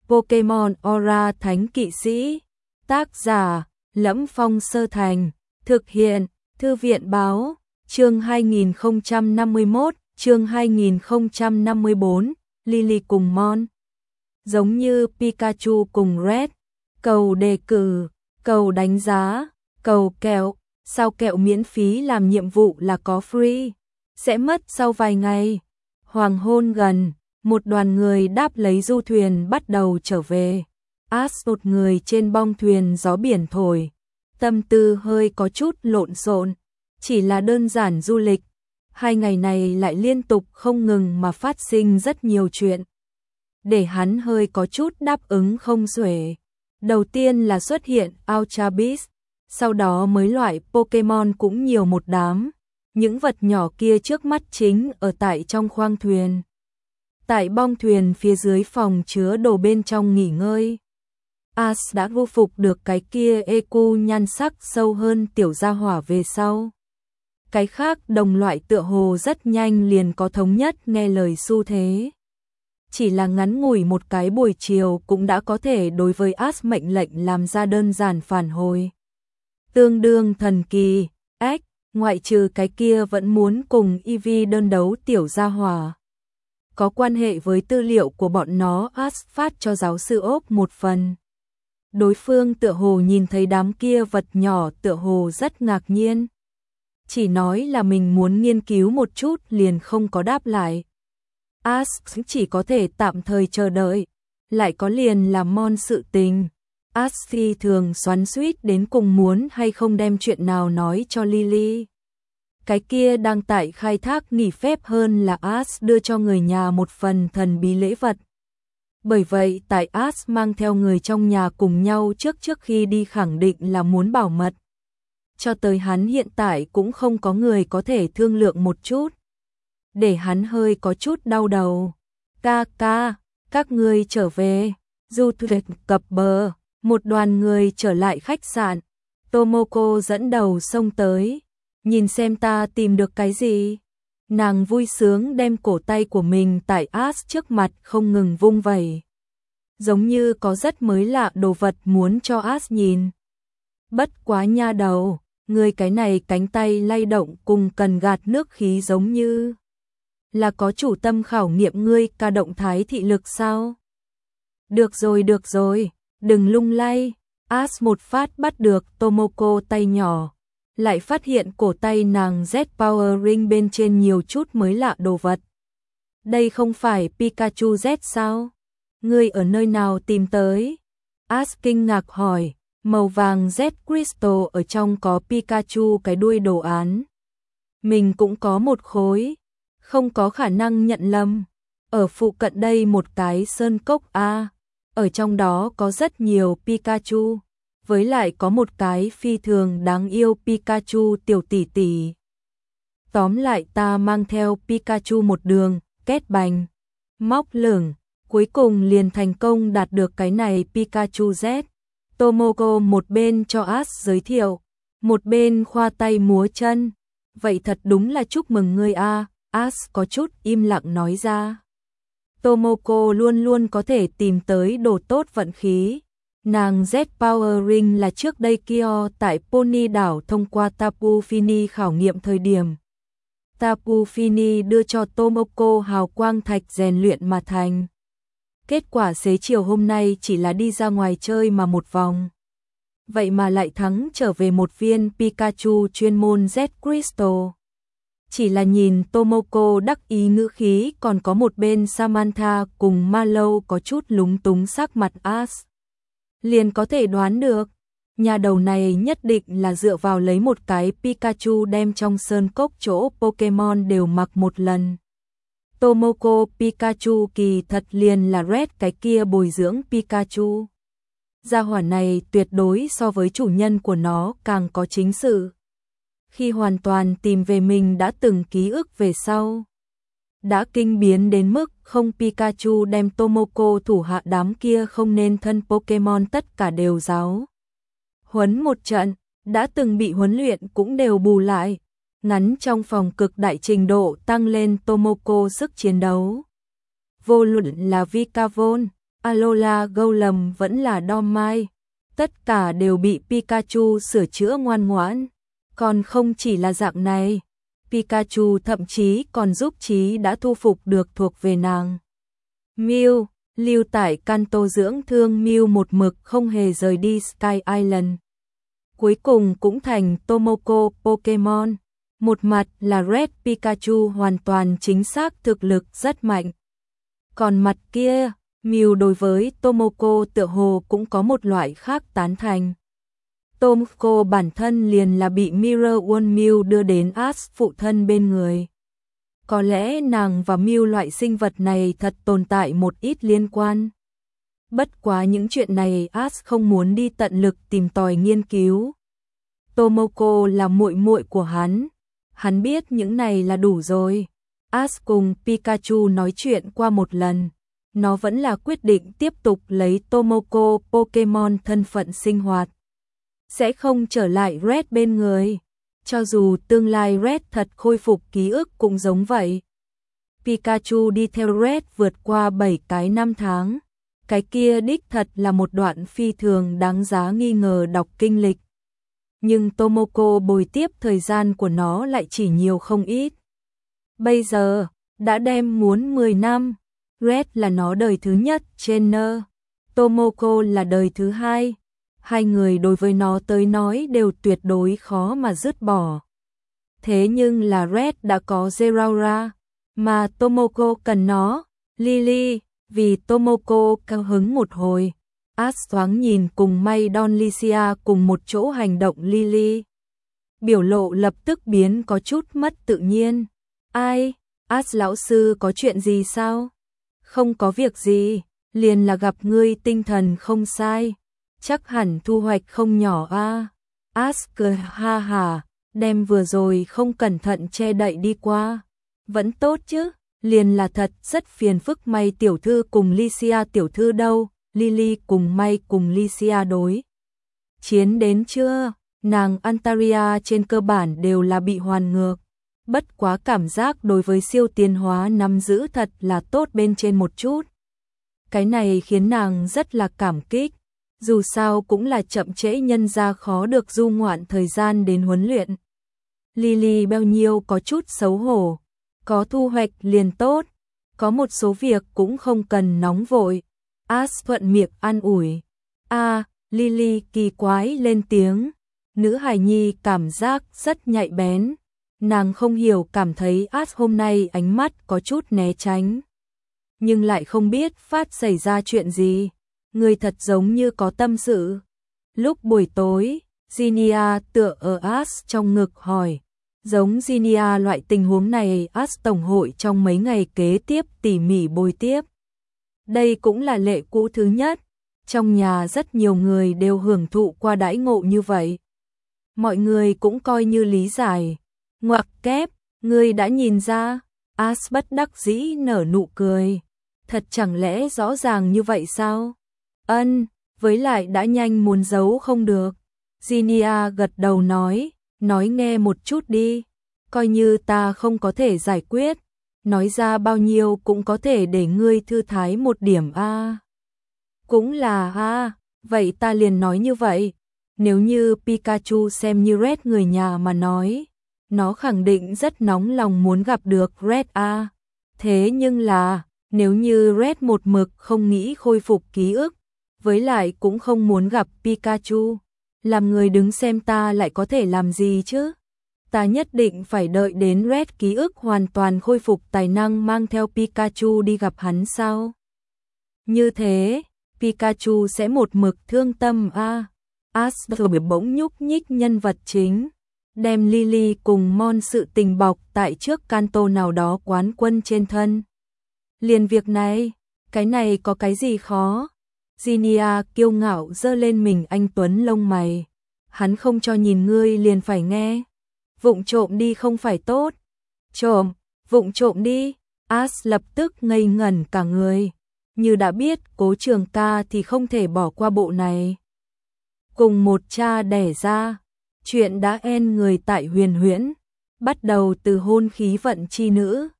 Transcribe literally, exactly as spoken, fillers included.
Pokemon Aura Thánh Kỵ Sĩ. Tác giả: Lẫm Phong Sơ Thành. Thực hiện: Thư viện Báo. Chương hai nghìn không trăm năm mươi mốt, chương hai nghìn không trăm năm mươi bốn, Lily cùng Mon. Giống như Pikachu cùng Red, cầu đề cử, cầu đánh giá, cầu kẹo, sao kẹo miễn phí làm nhiệm vụ là có free, sẽ mất sau vài ngày. Hoàng hôn gần, một đoàn người đáp lấy du thuyền bắt đầu trở về. Ash một người trên bong thuyền gió biển thổi, tâm tư hơi có chút lộn xộn, chỉ là đơn giản du lịch. Hai ngày này lại liên tục không ngừng mà phát sinh rất nhiều chuyện, để hắn hơi có chút đáp ứng không xuể. Đầu tiên là xuất hiện Ultra Beast, sau đó mới loại Pokemon cũng nhiều một đám. Những vật nhỏ kia trước mắt chính ở tại trong khoang thuyền. Tại bong thuyền phía dưới phòng chứa đồ bên trong nghỉ ngơi, Ash đã vô phục được cái kia e quy nhan sắc sâu hơn tiểu gia hỏa về sau. Cái khác đồng loại tựa hồ rất nhanh liền có thống nhất nghe lời xu thế. Chỉ là ngắn ngủi một cái buổi chiều cũng đã có thể đối với Ash mệnh lệnh làm ra đơn giản phản hồi. Tương đương thần kỳ, ếch, ngoại trừ cái kia vẫn muốn cùng Eevee đơn đấu tiểu gia hỏa. Có quan hệ với tư liệu của bọn nó, Ash phát cho giáo sư ốc một phần. Đối phương tựa hồ nhìn thấy đám kia vật nhỏ tựa hồ rất ngạc nhiên. Chỉ nói là mình muốn nghiên cứu một chút liền không có đáp lại. Ash chỉ có thể tạm thời chờ đợi. Lại có liền là Mon sự tình. Ash thì thường xoắn xuýt đến cùng muốn hay không đem chuyện nào nói cho Lily. Cái kia đang tại khai thác nghỉ phép hơn là Ash đưa cho người nhà một phần thần bí lễ vật. Bởi vậy tại Ash mang theo người trong nhà cùng nhau trước trước khi đi khẳng định là muốn bảo mật. Cho tới hắn hiện tại cũng không có người có thể thương lượng một chút. Để hắn hơi có chút đau đầu. Ca ca, các ngươi trở về. Du thuyền cập bờ, một đoàn người trở lại khách sạn. Tomoko dẫn đầu xông tới. Nhìn xem ta tìm được cái gì. Nàng vui sướng đem cổ tay của mình tại Ash trước mặt không ngừng vung vẩy. Giống như có rất mới lạ đồ vật muốn cho Ash nhìn. Bất quá nha đầu, người cái này cánh tay lay động cùng cần gạt nước khí giống như là có chủ tâm khảo nghiệm ngươi ca động thái thị lực sao? Được rồi được rồi, đừng lung lay. Ash một phát bắt được Tomoko tay nhỏ. Lại phát hiện cổ tay nàng Z Power Ring bên trên nhiều chút mới lạ đồ vật. Đây không phải Pikachu Z sao? Ngươi ở nơi nào tìm tới? Ash kinh ngạc hỏi. Màu vàng Z Crystal ở trong có Pikachu cái đuôi đồ án. Mình cũng có một khối. Không có khả năng nhận lầm. Ở phụ cận đây một cái sơn cốc A. Ở trong đó có rất nhiều Pikachu. Với lại có một cái phi thường đáng yêu Pikachu tiểu tỷ tỷ. Tóm lại ta mang theo Pikachu một đường, kết bành, móc lửng, cuối cùng liền thành công đạt được cái này Pikachu Z. Tomoko một bên cho Ash giới thiệu, một bên khoa tay múa chân. Vậy thật đúng là chúc mừng ngươi a. Ash có chút im lặng nói ra. Tomoko luôn luôn có thể tìm tới đồ tốt vận khí. Nàng Z Power Ring là trước đây kia tại Pony đảo thông qua Tapu Fini khảo nghiệm thời điểm. Tapu Fini đưa cho Tomoko hào quang thạch rèn luyện mà thành. Kết quả xế chiều hôm nay chỉ là đi ra ngoài chơi mà một vòng. Vậy mà lại thắng trở về một viên Pikachu chuyên môn Z Crystal. Chỉ là nhìn Tomoko đắc ý ngữ khí còn có một bên Samantha cùng Mallow có chút lúng túng sắc mặt Ash. Liền có thể đoán được, nhà đầu này nhất định là dựa vào lấy một cái Pikachu đem trong sơn cốc chỗ Pokemon đều mặc một lần. Tomoko Pikachu kỳ thật liền là Red cái kia bồi dưỡng Pikachu. Gia hỏa này tuyệt đối so với chủ nhân của nó càng có chính sự. Khi hoàn toàn tìm về mình đã từng ký ức về sau. Đã kinh biến đến mức không Pikachu đem Tomoko thủ hạ đám kia không nên thân Pokemon tất cả đều giáo. Huấn một trận, đã từng bị huấn luyện cũng đều bù lại. Ngắn trong phòng cực đại trình độ tăng lên Tomoko sức chiến đấu. Vô luận là Vikavon, Alola Golem vẫn là Dormai. Tất cả đều bị Pikachu sửa chữa ngoan ngoãn. Còn không chỉ là dạng này, Pikachu thậm chí còn giúp Chí đã thu phục được thuộc về nàng. Mew, lưu tại Kanto dưỡng thương Mew một mực không hề rời đi Sky Island. Cuối cùng cũng thành Tomoko Pokemon. Một mặt là Red Pikachu hoàn toàn chính xác thực lực rất mạnh. Còn mặt kia, Mew đối với Tomoko tựa hồ cũng có một loại khác tán thành. Tomoko bản thân liền là bị Mirror World Mew đưa đến Ash phụ thân bên người. Có lẽ nàng và Mew loại sinh vật này thật tồn tại một ít liên quan. Bất quá những chuyện này Ash không muốn đi tận lực tìm tòi nghiên cứu. Tomoko là muội muội của hắn. Hắn biết những này là đủ rồi. Ash cùng Pikachu nói chuyện qua một lần. Nó vẫn là quyết định tiếp tục lấy Tomoko Pokemon thân phận sinh hoạt. Sẽ không trở lại Red bên người. Cho dù tương lai Red thật khôi phục ký ức cũng giống vậy. Pikachu đi theo Red vượt qua bảy cái năm tháng. Cái kia đích thật là một đoạn phi thường đáng giá nghi ngờ đọc kinh lịch. Nhưng Tomoko bồi tiếp thời gian của nó lại chỉ nhiều không ít. Bây giờ, đã đem muốn mười năm. Red là nó đời thứ nhất trainer. Tomoko là đời thứ hai. Hai người đối với nó tới nói đều tuyệt đối khó mà dứt bỏ. Thế nhưng là Red đã có Zeraora, mà Tomoko cần nó. Lily, vì Tomoko cao hứng một hồi. Ash thoáng nhìn cùng May Donlicia cùng một chỗ hành động Lily. Biểu lộ lập tức biến có chút mất tự nhiên. Ai? Ash lão sư có chuyện gì sao? Không có việc gì, liền là gặp ngươi tinh thần không sai. Chắc hẳn thu hoạch không nhỏ a. À. Ash cười ha hà, đem vừa rồi không cẩn thận che đậy đi qua. Vẫn tốt chứ, liền là thật rất phiền phức May tiểu thư cùng Licia tiểu thư đâu. Lily cùng May cùng Licia đối chiến đến chưa? Nàng Antaria trên cơ bản đều là bị hoàn ngược. Bất quá cảm giác đối với siêu tiến hóa nắm giữ thật là tốt bên trên một chút. Cái này khiến nàng rất là cảm kích. Dù sao cũng là chậm trễ nhân ra khó được du ngoạn thời gian đến huấn luyện. Lily bao nhiêu có chút xấu hổ. Có thu hoạch liền tốt. Có một số việc cũng không cần nóng vội. Ash thuận miệng an ủi. A, à, Lily kỳ quái lên tiếng. Nữ hài nhi cảm giác rất nhạy bén. Nàng không hiểu cảm thấy Ash hôm nay ánh mắt có chút né tránh. Nhưng lại không biết phát xảy ra chuyện gì. Người thật giống như có tâm sự. Lúc buổi tối, Zinnia tựa ở Ash trong ngực hỏi. Giống Zinnia loại tình huống này Ash tổng hội trong mấy ngày kế tiếp tỉ mỉ bồi tiếp. Đây cũng là lệ cũ thứ nhất. Trong nhà rất nhiều người đều hưởng thụ qua đãi ngộ như vậy. Mọi người cũng coi như lý giải. Ngoặc kép, ngươi đã nhìn ra. Ash bất đắc dĩ nở nụ cười. Thật chẳng lẽ rõ ràng như vậy sao? Ân, với lại đã nhanh muốn giấu không được. Zinnia gật đầu nói, nói nghe một chút đi. Coi như ta không có thể giải quyết. Nói ra bao nhiêu cũng có thể để ngươi thư thái một điểm a. À. Cũng là a, à, vậy ta liền nói như vậy. Nếu như Pikachu xem như Red người nhà mà nói, nó khẳng định rất nóng lòng muốn gặp được Red a. À. Thế nhưng là, nếu như Red một mực không nghĩ khôi phục ký ức, với lại cũng không muốn gặp Pikachu, làm người đứng xem ta lại có thể làm gì chứ? Ta nhất định phải đợi đến Red ký ức hoàn toàn khôi phục tài năng mang theo Pikachu đi gặp hắn sao? Như thế, Pikachu sẽ một mực thương tâm a. À. Ash bị bỗng nhúc nhích nhân vật chính, đem Lily cùng Mon sự tình bọc tại trước Kanto nào đó quán quân trên thân. Liền việc này, cái này có cái gì khó? Zinnia kiêu ngạo giơ lên mình anh tuấn lông mày. Hắn không cho nhìn ngươi liền phải nghe. Vụng trộm đi không phải tốt. Trộm, vụng trộm đi. Ash lập tức ngây ngẩn cả người. Như đã biết Cố Trường Ca thì không thể bỏ qua bộ này. Cùng một cha đẻ ra, chuyện đã en người tại Huyền Huyễn, bắt đầu từ hôn khí vận chi nữ,